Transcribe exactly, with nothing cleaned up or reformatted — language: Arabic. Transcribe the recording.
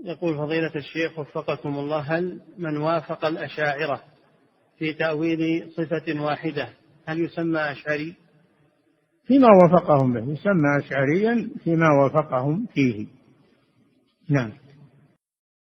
يقول فضيلة الشيخ وفقكم الله، هل من وافق الأشاعرة في تأويل صفة واحدة هل يسمى أشعري؟ فيما وافقهم به يسمى أشعريا فيما وافقهم فيه. نعم.